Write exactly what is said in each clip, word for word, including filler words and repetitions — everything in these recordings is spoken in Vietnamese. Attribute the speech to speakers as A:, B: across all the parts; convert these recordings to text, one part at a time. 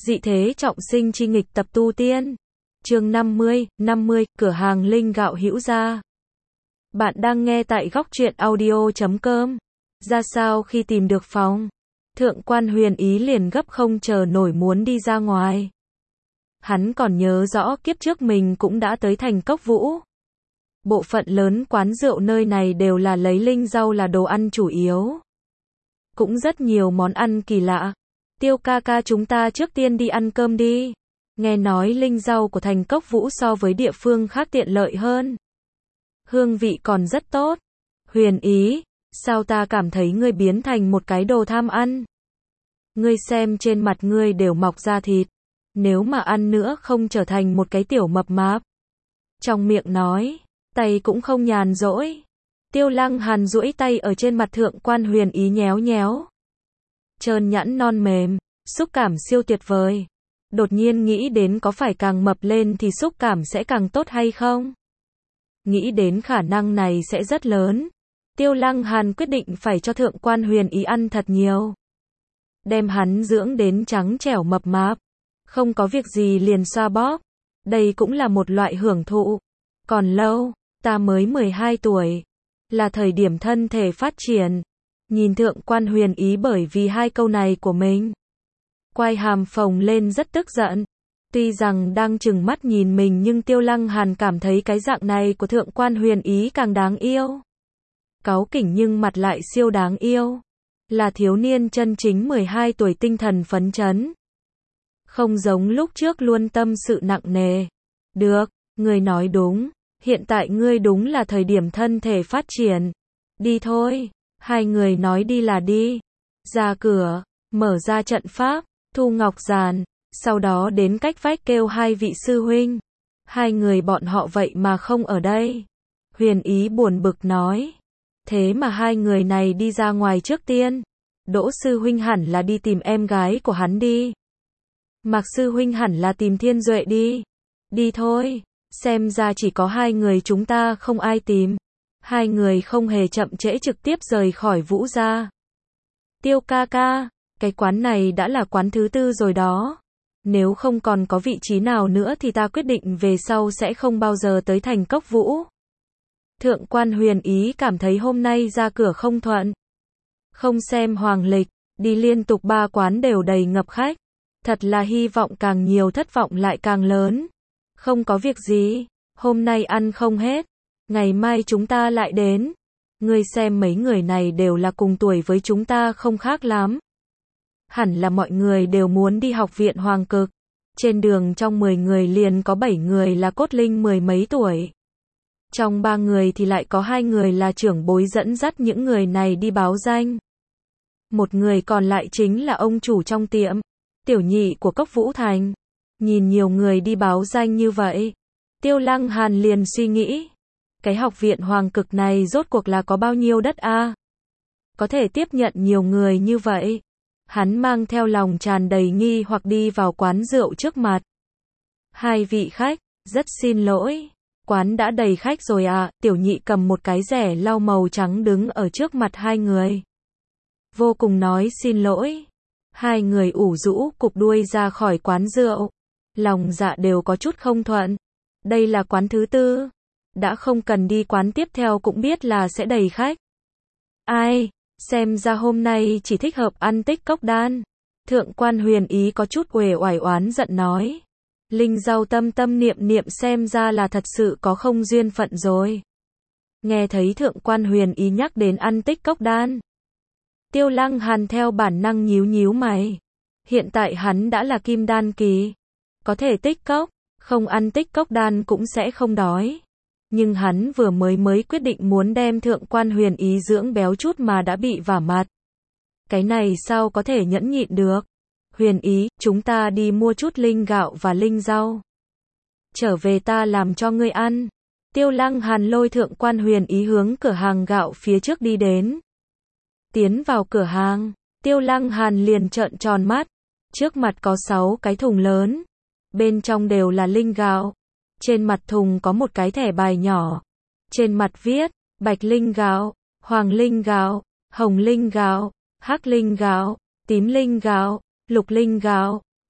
A: Dị thế trọng sinh chi nghịch tập tu tiên. Chương năm mươi, năm mươi, cửa hàng linh gạo hữu gia. Bạn đang nghe tại góc truyện audio chấm com. Ra sao khi tìm được phòng? Thượng quan Huyền Ý liền gấp không chờ nổi muốn đi ra ngoài. Hắn còn nhớ rõ kiếp trước mình cũng đã tới thành Cốc Vũ. Bộ phận lớn quán rượu nơi này đều là lấy linh rau là đồ ăn chủ yếu. Cũng rất nhiều món ăn kỳ lạ. Tiêu ca ca, chúng ta trước tiên đi ăn cơm đi. Nghe nói linh rau của thành Cốc Vũ so với địa phương khác tiện lợi hơn. Hương vị còn rất tốt. Huyền Ý, sao ta cảm thấy ngươi biến thành một cái đồ tham ăn? Ngươi xem trên mặt ngươi đều mọc ra thịt. Nếu mà ăn nữa không trở thành một cái tiểu mập mạp. Trong miệng nói, tay cũng không nhàn rỗi. Tiêu Lăng Hàn duỗi tay ở trên mặt Thượng quan Huyền Ý nhéo nhéo. Trơn nhẵn non mềm, xúc cảm siêu tuyệt vời. Đột nhiên nghĩ đến có phải càng mập lên thì xúc cảm sẽ càng tốt hay không? Nghĩ đến khả năng này sẽ rất lớn. Tiêu Lăng Hàn quyết định phải cho Thượng quan Huyền Ý ăn thật nhiều. Đem hắn dưỡng đến trắng trẻo mập mạp. Không có việc gì liền xoa bóp. Đây cũng là một loại hưởng thụ. Còn lâu, ta mới mười hai tuổi. Là thời điểm thân thể phát triển. Nhìn Thượng quan Huyền Ý bởi vì hai câu này của mình. Quai hàm phồng lên rất tức giận. Tuy rằng đang trừng mắt nhìn mình nhưng Tiêu Lăng Hàn cảm thấy cái dạng này của Thượng quan Huyền Ý càng đáng yêu. Cáu kỉnh nhưng mặt lại siêu đáng yêu. Là thiếu niên chân chính mười hai tuổi tinh thần phấn chấn. Không giống lúc trước luôn tâm sự nặng nề. Được, ngươi nói đúng. Hiện tại ngươi đúng là thời điểm thân thể phát triển. Đi thôi. Hai người nói đi là đi. Ra cửa, mở ra trận pháp, thu ngọc giàn, sau đó đến cách vách kêu hai vị sư huynh. Hai người bọn họ vậy mà không ở đây. Huyền Ý buồn bực nói. Thế mà hai người này đi ra ngoài trước tiên. Đỗ sư huynh hẳn là đi tìm em gái của hắn đi. Mạc sư huynh hẳn là tìm Thiên Duệ đi. Đi thôi, xem ra chỉ có hai người chúng ta không ai tìm. Hai người không hề chậm trễ trực tiếp rời khỏi Vũ gia. Tiêu ca ca, cái quán này đã là quán thứ tư rồi đó. Nếu không còn có vị trí nào nữa thì ta quyết định về sau sẽ không bao giờ tới thành Cốc Vũ. Thượng quan Huyền Ý cảm thấy hôm nay ra cửa không thuận. Không xem hoàng lịch, đi liên tục ba quán đều đầy ngập khách. Thật là hy vọng càng nhiều thất vọng lại càng lớn. Không có việc gì, hôm nay ăn không hết. Ngày mai chúng ta lại đến. Ngươi xem mấy người này đều là cùng tuổi với chúng ta không khác lắm. Hẳn là mọi người đều muốn đi học viện Hoàng Cực. Trên đường trong mười người liền có bảy người là cốt linh mười mấy tuổi. Trong ba người thì lại có hai người là trưởng bối dẫn dắt những người này đi báo danh. Một người còn lại chính là ông chủ trong tiệm, tiểu nhị của Cốc Vũ Thành. Nhìn nhiều người đi báo danh như vậy, Tiêu Lăng Hàn liền suy nghĩ. Cái học viện Hoàng Cực này rốt cuộc là có bao nhiêu đất a? Có thể tiếp nhận nhiều người như vậy. Hắn mang theo lòng tràn đầy nghi hoặc đi vào quán rượu trước mặt. Hai vị khách, rất xin lỗi. Quán đã đầy khách rồi à? Tiểu nhị cầm một cái rẻ lau màu trắng đứng ở trước mặt hai người. Vô cùng nói xin lỗi. Hai người ủ rũ cụp đuôi ra khỏi quán rượu. Lòng dạ đều có chút không thuận. Đây là quán thứ tư. Đã không cần đi quán tiếp theo cũng biết là sẽ đầy khách. Ai, xem ra hôm nay chỉ thích hợp ăn tích cốc đan. Thượng quan Huyền Ý có chút uể oải oán giận nói. Linh rau tâm tâm niệm niệm xem ra là thật sự có không duyên phận rồi. Nghe thấy Thượng quan Huyền Ý nhắc đến ăn tích cốc đan. Tiêu Lăng Hàn theo bản năng nhíu nhíu mày. Hiện tại hắn đã là kim đan kỳ. Có thể tích cốc, không ăn tích cốc đan cũng sẽ không đói. Nhưng hắn vừa mới mới quyết định muốn đem Thượng quan Huyền Ý dưỡng béo chút mà đã bị vả mặt. Cái này sao có thể nhẫn nhịn được? Huyền Ý, chúng ta đi mua chút linh gạo và linh rau. Trở về ta làm cho ngươi ăn. Tiêu Lăng Hàn lôi Thượng quan Huyền Ý hướng cửa hàng gạo phía trước đi đến. Tiến vào cửa hàng, Tiêu Lăng Hàn liền trợn tròn mắt. Trước mặt có sáu cái thùng lớn. Bên trong đều là linh gạo. Trên mặt thùng có một cái thẻ bài nhỏ. Trên mặt viết, bạch linh gạo, hoàng linh gạo, hồng linh gạo, hắc linh gạo, tím linh gạo, lục linh gạo,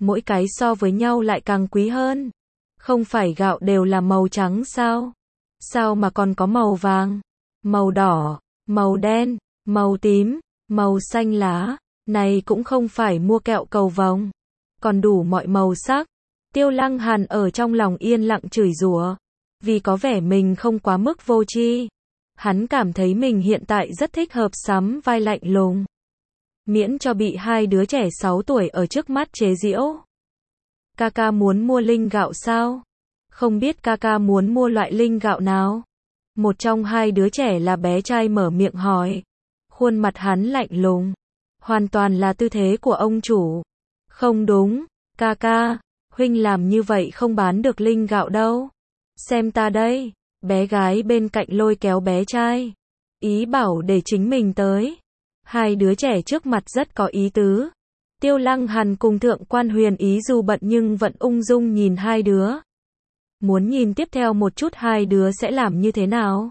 A: mỗi cái so với nhau lại càng quý hơn. Không phải gạo đều là màu trắng sao? Sao mà còn có màu vàng, màu đỏ, màu đen, màu tím, màu xanh lá, này cũng không phải mua kẹo cầu vồng, còn đủ mọi màu sắc. Tiêu Lăng Hàn ở trong lòng yên lặng chửi rủa, vì có vẻ mình không quá mức vô tri. Hắn cảm thấy mình hiện tại rất thích hợp sắm vai lạnh lùng, miễn cho bị hai đứa trẻ sáu tuổi ở trước mắt chế giễu. Ca ca muốn mua linh gạo sao? Không biết ca ca muốn mua loại linh gạo nào? Một trong hai đứa trẻ là bé trai mở miệng hỏi. Khuôn mặt hắn lạnh lùng, hoàn toàn là tư thế của ông chủ. Không đúng, ca ca, huynh làm như vậy không bán được linh gạo đâu. Xem ta đây, bé gái bên cạnh lôi kéo bé trai, ý bảo để chính mình tới. Hai đứa trẻ trước mặt rất có ý tứ. Tiêu Lăng Hàn cùng Thượng quan Huyền Ý dù bận nhưng vẫn ung dung nhìn hai đứa. Muốn nhìn tiếp theo một chút hai đứa sẽ làm như thế nào?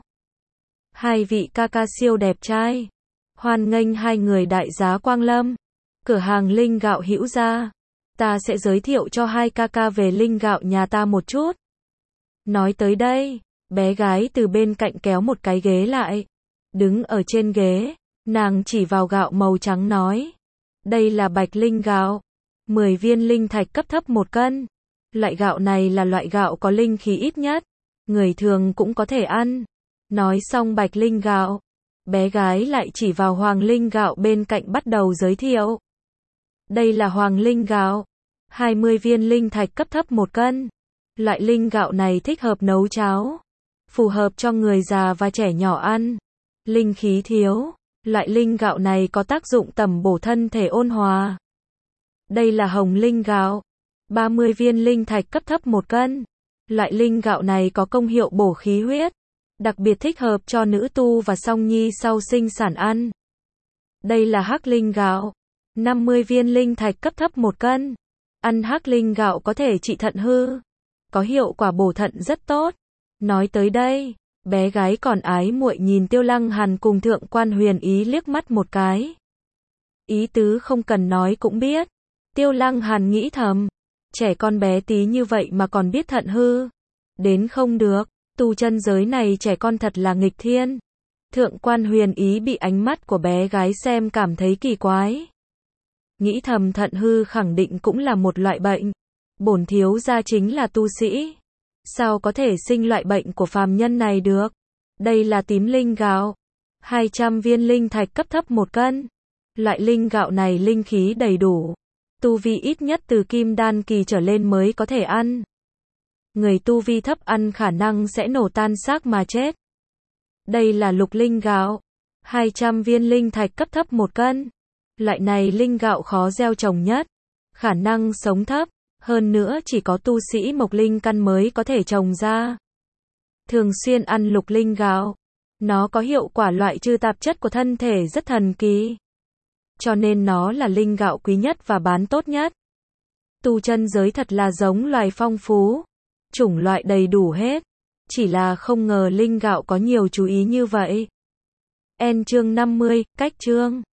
A: Hai vị ca ca siêu đẹp trai. Hoan nghênh hai người đại giá quang lâm. Cửa hàng linh gạo Hữu Gia. Ta sẽ giới thiệu cho hai ca ca về linh gạo nhà ta một chút. Nói tới đây, bé gái từ bên cạnh kéo một cái ghế lại. Đứng ở trên ghế, nàng chỉ vào gạo màu trắng nói. Đây là bạch linh gạo. mười viên linh thạch cấp thấp một cân. Loại gạo này là loại gạo có linh khí ít nhất. Người thường cũng có thể ăn. Nói xong bạch linh gạo, bé gái lại chỉ vào hoàng linh gạo bên cạnh bắt đầu giới thiệu. Đây là hoàng linh gạo. hai mươi viên linh thạch cấp thấp một cân. Loại linh gạo này thích hợp nấu cháo. Phù hợp cho người già và trẻ nhỏ ăn. Linh khí thiếu. Loại linh gạo này có tác dụng tẩm bổ thân thể ôn hòa. Đây là hồng linh gạo. ba mươi viên linh thạch cấp thấp một cân. Loại linh gạo này có công hiệu bổ khí huyết. Đặc biệt thích hợp cho nữ tu và song nhi sau sinh sản ăn. Đây là hắc linh gạo. năm mươi viên linh thạch cấp thấp một cân. Ăn hắc linh gạo có thể trị thận hư. Có hiệu quả bổ thận rất tốt. Nói tới đây, bé gái còn ái muội nhìn Tiêu Lăng Hàn cùng Thượng quan Huyền Ý liếc mắt một cái. Ý tứ không cần nói cũng biết. Tiêu Lăng Hàn nghĩ thầm, trẻ con bé tí như vậy mà còn biết thận hư. Đến không được, tu chân giới này trẻ con thật là nghịch thiên. Thượng quan Huyền Ý bị ánh mắt của bé gái xem cảm thấy kỳ quái. Nghĩ thầm thận hư khẳng định cũng là một loại bệnh. Bổn thiếu gia chính là tu sĩ. Sao có thể sinh loại bệnh của phàm nhân này được? Đây là tím linh gạo. hai trăm viên linh thạch cấp thấp một cân. Loại linh gạo này linh khí đầy đủ. Tu vi ít nhất từ kim đan kỳ trở lên mới có thể ăn. Người tu vi thấp ăn khả năng sẽ nổ tan xác mà chết. Đây là lục linh gạo. hai trăm viên linh thạch cấp thấp một cân. Loại này linh gạo khó gieo trồng nhất. Khả năng sống thấp. Hơn nữa chỉ có tu sĩ mộc linh căn mới có thể trồng ra. Thường xuyên ăn lục linh gạo. Nó có hiệu quả loại trừ tạp chất của thân thể rất thần kỳ. Cho nên nó là linh gạo quý nhất và bán tốt nhất. Tu chân giới thật là giống loài phong phú. Chủng loại đầy đủ hết. Chỉ là không ngờ linh gạo có nhiều chú ý như vậy. En chương năm mươi, cách chương.